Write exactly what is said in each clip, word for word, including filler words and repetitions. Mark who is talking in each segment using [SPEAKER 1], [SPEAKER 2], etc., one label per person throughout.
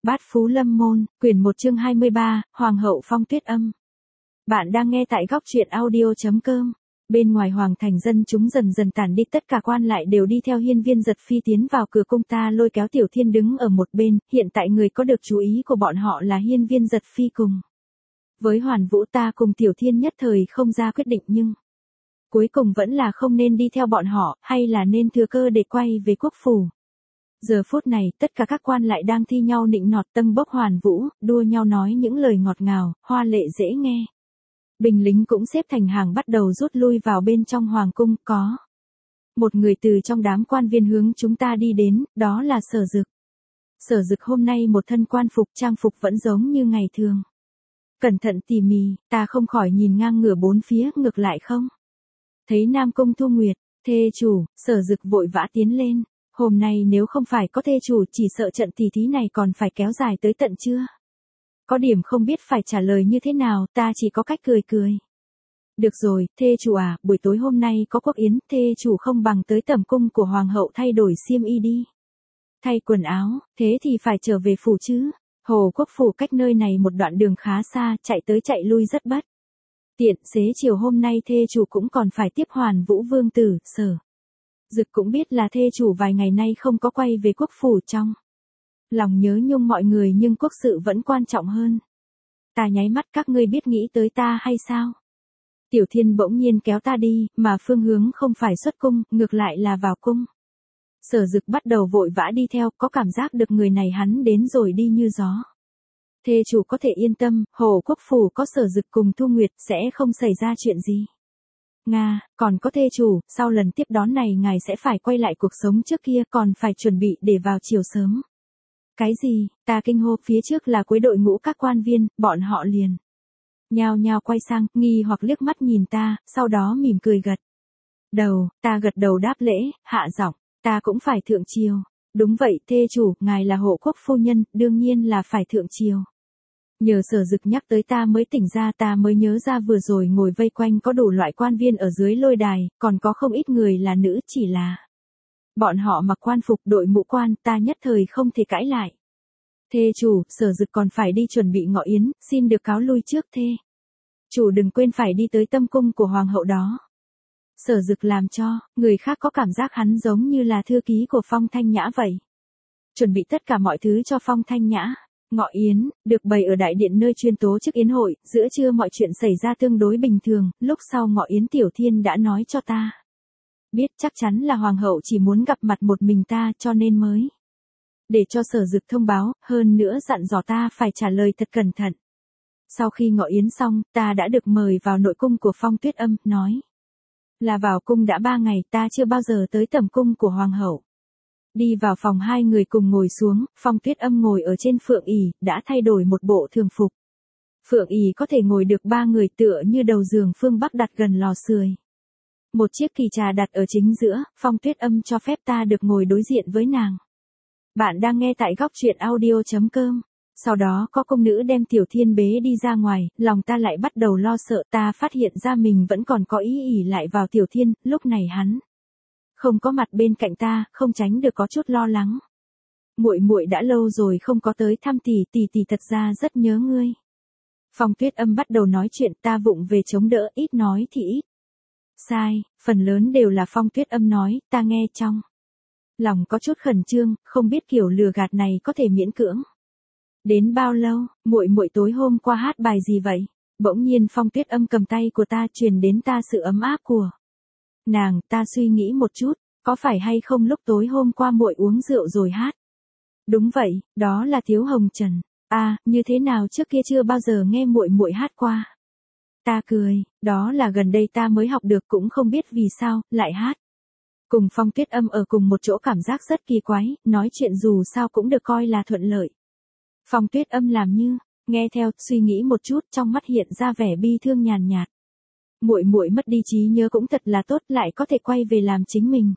[SPEAKER 1] Bát Phú Lâm Môn, quyển một chương hai mươi ba, Hoàng hậu Phong Tuyết Âm. Bạn đang nghe tại góc truyện audio chấm com. Bên ngoài hoàng thành dân chúng dần dần tản đi, tất cả quan lại đều đi theo Hiên Viên Giật Phi tiến vào cửa cung. Ta lôi kéo Tiểu Thiên đứng ở một bên, hiện tại người có được chú ý của bọn họ là Hiên Viên Giật Phi cùng với Hoàn Vũ. Ta cùng Tiểu Thiên nhất thời không ra quyết định, nhưng cuối cùng vẫn là không nên đi theo bọn họ, hay là nên thừa cơ để quay về quốc phủ. Giờ phút này, tất cả các quan lại đang thi nhau nịnh nọt tâng bốc Hoàn Vũ, đua nhau nói những lời ngọt ngào, hoa lệ dễ nghe. Binh lính cũng xếp thành hàng bắt đầu rút lui vào bên trong hoàng cung. Có một người từ trong đám quan viên hướng chúng ta đi đến, đó là Sở Dực. Sở Dực hôm nay một thân quan phục, trang phục vẫn giống như ngày thường. Cẩn thận tỉ mỉ, ta không khỏi nhìn ngang ngửa bốn phía, ngược lại không thấy Nam Cung Thu Nguyệt. Thê chủ, Sở Dực vội vã tiến lên. Hôm nay nếu không phải có thê chủ, chỉ sợ trận tỉ thí này còn phải kéo dài tới tận trưa. Có điểm không biết phải trả lời như thế nào, ta chỉ có cách cười cười. Được rồi, thê chủ à, buổi tối hôm nay có quốc yến, thê chủ không bằng tới tẩm cung của hoàng hậu thay đổi xiêm y đi. Thay quần áo, thế thì phải trở về phủ chứ. Hồ Quốc phủ cách nơi này một đoạn đường khá xa, chạy tới chạy lui rất bất tiện. Xế chiều hôm nay thê chủ cũng còn phải tiếp Hoàn Vũ vương tử. Sở Dực cũng biết là thê chủ vài ngày nay không có quay về quốc phủ, trong lòng nhớ nhung mọi người, nhưng quốc sự vẫn quan trọng hơn. Ta nháy mắt, các ngươi biết nghĩ tới ta hay sao? Tiểu Thiên bỗng nhiên kéo ta đi, mà phương hướng không phải xuất cung, ngược lại là vào cung. Sở Dực bắt đầu vội vã đi theo, có cảm giác được người này hắn đến rồi đi như gió. Thê chủ có thể yên tâm, Hồ Quốc phủ có Sở Dực cùng Thu Nguyệt sẽ không xảy ra chuyện gì. Nga, còn có thê chủ, sau lần tiếp đón này ngài sẽ phải quay lại cuộc sống trước kia, còn phải chuẩn bị để vào chiều sớm. Cái gì? Ta kinh hô, phía trước là cuối đội ngũ các quan viên, bọn họ liền nhao nhao quay sang, nghi hoặc liếc mắt nhìn ta, sau đó mỉm cười gật đầu. Ta gật đầu đáp lễ, hạ giọng, ta cũng phải thượng triều. Đúng vậy, thê chủ, ngài là hộ quốc phu nhân, đương nhiên là phải thượng triều. Nhờ Sở Dực nhắc tới ta mới tỉnh ra, ta mới nhớ ra vừa rồi ngồi vây quanh có đủ loại quan viên ở dưới lôi đài, còn có không ít người là nữ, chỉ là bọn họ mặc quan phục, đội mũ quan, ta nhất thời không thể cãi lại. Thê chủ, Sở Dực còn phải đi chuẩn bị ngọ yến, xin được cáo lui trước thê chủ, đừng quên phải đi tới tâm cung của hoàng hậu đó. Sở Dực làm cho người khác có cảm giác hắn giống như là thư ký của Phong Thanh Nhã vậy. Chuẩn bị tất cả mọi thứ cho Phong Thanh Nhã. Ngọ yến, được bày ở đại điện nơi chuyên tố chức yến hội, giữa trưa mọi chuyện xảy ra tương đối bình thường, lúc sau ngọ yến Tiểu Thiên đã nói cho ta biết chắc chắn là hoàng hậu chỉ muốn gặp mặt một mình ta, cho nên mới để cho Sở Dực thông báo, hơn nữa dặn dò ta phải trả lời thật cẩn thận. Sau khi ngọ yến xong, ta đã được mời vào nội cung của Phong Tuyết Âm, nói là vào cung đã ba ngày, ta chưa bao giờ tới tẩm cung của hoàng hậu. Đi vào phòng, hai người cùng ngồi xuống, Phong Tuyết Âm ngồi ở trên phượng ỷ, đã thay đổi một bộ thường phục. Phượng ỷ có thể ngồi được ba người, tựa như đầu giường phương Bắc đặt gần lò sưởi. Một chiếc kỳ trà đặt ở chính giữa, Phong Tuyết Âm cho phép ta được ngồi đối diện với nàng. Bạn đang nghe tại góc truyện audio chấm com. Sau đó có công nữ đem Tiểu Thiên bế đi ra ngoài, lòng ta lại bắt đầu lo sợ. Ta phát hiện ra mình vẫn còn có ý ỉ lại vào Tiểu Thiên, lúc này hắn không có mặt bên cạnh ta, không tránh được có chút lo lắng. Muội muội đã lâu rồi không có tới thăm tỷ, tỷ tỷ thật ra rất nhớ ngươi. Phong Tuyết Âm bắt đầu nói chuyện, ta vụng về chống đỡ, ít nói thì ít sai, phần lớn đều là Phong Tuyết Âm nói, ta nghe trong lòng có chút khẩn trương, không biết kiểu lừa gạt này có thể miễn cưỡng đến bao lâu. Muội muội tối hôm qua hát bài gì vậy? Bỗng nhiên Phong Tuyết Âm cầm tay của ta, truyền đến ta sự ấm áp của nàng. Ta suy nghĩ một chút, có phải hay không lúc tối hôm qua muội uống rượu rồi hát? Đúng vậy, đó là Thiếu Hồng Trần. À, như thế nào, trước kia chưa bao giờ nghe muội muội hát qua. Ta cười, đó là gần đây ta mới học được, cũng không biết vì sao lại hát cùng Phong Tuyết Âm ở cùng một chỗ, cảm giác rất kỳ quái, nói chuyện dù sao cũng được coi là thuận lợi. Phong Tuyết Âm làm như nghe theo, suy nghĩ một chút, trong mắt hiện ra vẻ bi thương nhàn nhạt. Muội muội mất đi trí nhớ cũng thật là tốt, lại có thể quay về làm chính mình.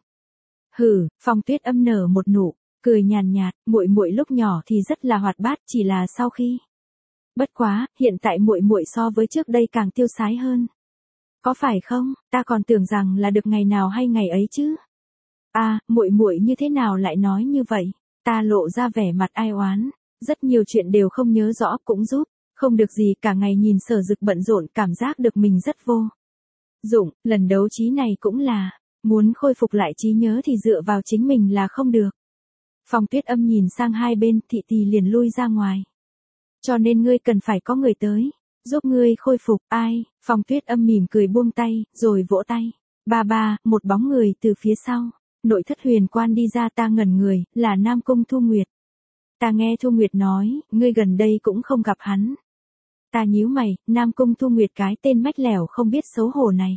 [SPEAKER 1] Hừ, Phong Tuyết Âm nở một nụ cười nhàn nhạt, muội muội lúc nhỏ thì rất là hoạt bát, chỉ là sau khi bất quá, hiện tại muội muội so với trước đây càng tiêu sái hơn. Có phải không? Ta còn tưởng rằng là được ngày nào hay ngày ấy chứ. À, muội muội như thế nào lại nói như vậy? Ta lộ ra vẻ mặt ai oán. Rất nhiều chuyện đều không nhớ rõ cũng giúp. Không được gì, cả ngày nhìn Sở Dực bận rộn, cảm giác được mình rất vô dụng. Lần đấu trí này cũng là, muốn khôi phục lại trí nhớ thì dựa vào chính mình là không được. Phong Tuyết Âm nhìn sang hai bên, Thị Tỳ liền lui ra ngoài. Cho nên ngươi cần phải có người tới, giúp ngươi khôi phục. Ai? Phong Tuyết Âm mỉm cười buông tay, rồi vỗ tay. Ba ba, một bóng người từ phía sau. Nội thất Huyền Quan đi ra, ta ngẩn người, là Nam Cung Thu Nguyệt. Ta nghe Thu Nguyệt nói, ngươi gần đây cũng không gặp hắn. Ta nhíu mày, Nam Cung Thu Nguyệt cái tên mách lẻo không biết xấu hổ này.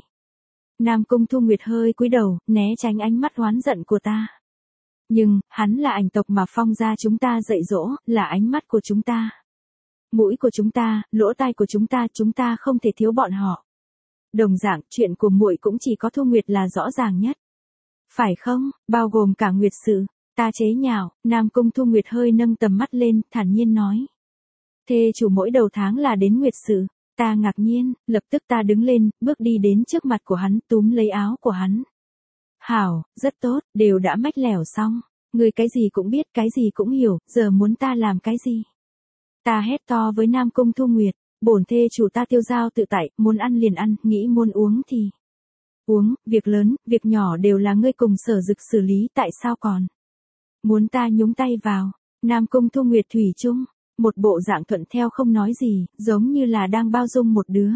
[SPEAKER 1] Nam Cung Thu Nguyệt hơi cúi đầu, né tránh ánh mắt oán giận của ta. Nhưng, hắn là ảnh tộc mà Phong gia chúng ta dạy dỗ, là ánh mắt của chúng ta. Mũi của chúng ta, lỗ tai của chúng ta, chúng ta không thể thiếu bọn họ. Đồng dạng, chuyện của muội cũng chỉ có Thu Nguyệt là rõ ràng nhất. Phải không, bao gồm cả Nguyệt sự. Ta chế nhạo, Nam Cung Thu Nguyệt hơi nâng tầm mắt lên, thản nhiên nói. Thê chủ mỗi đầu tháng là đến Nguyệt sự. Ta ngạc nhiên, lập tức ta đứng lên, bước đi đến trước mặt của hắn, túm lấy áo của hắn. Hảo, rất tốt, đều đã mách lẻo xong. Người cái gì cũng biết, cái gì cũng hiểu, giờ muốn ta làm cái gì? Ta hét to với Nam Cung Thu Nguyệt, bổn thê chủ ta tiêu dao tự tại, muốn ăn liền ăn, nghĩ muốn uống thì uống, việc lớn, việc nhỏ đều là ngươi cùng Sở Dực xử lý, tại sao còn muốn ta nhúng tay vào? Nam Cung Thu Nguyệt thủy chung, một bộ dạng thuận theo không nói gì, giống như là đang bao dung một đứa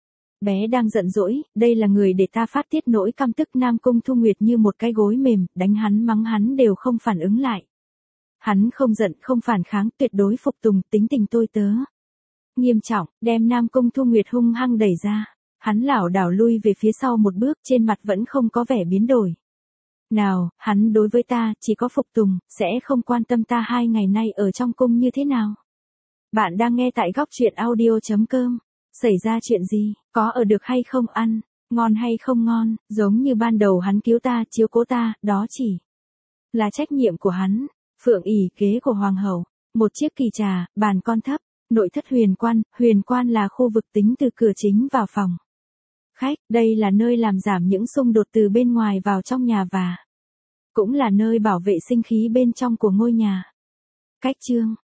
[SPEAKER 1] bé đang giận dỗi, đây là người để ta phát tiết nỗi căm tức. Nam Cung Thu Nguyệt như một cái gối mềm, đánh hắn mắng hắn đều không phản ứng lại. Hắn không giận, không phản kháng, tuyệt đối phục tùng, tính tình tôi tớ nghiêm trọng, đem Nam Cung Thu Nguyệt hung hăng đẩy ra. Hắn lảo đảo lui về phía sau một bước, trên mặt vẫn không có vẻ biến đổi nào. Hắn đối với ta chỉ có phục tùng, sẽ không quan tâm ta hai ngày nay ở trong cung như thế nào. Bạn đang nghe tại góc truyện audio chấm com. Xảy ra chuyện gì, có ở được hay không, ăn ngon hay không ngon, giống như ban đầu hắn cứu ta, chiếu cố ta, đó chỉ là trách nhiệm của hắn. Phượng ỷ kế của hoàng hậu, một chiếc kỳ trà, bàn con thấp, nội thất Huyền Quan. Huyền Quan là khu vực tính từ cửa chính vào phòng khách, đây là nơi làm giảm những xung đột từ bên ngoài vào trong nhà và cũng là nơi bảo vệ sinh khí bên trong của ngôi nhà. Cách chương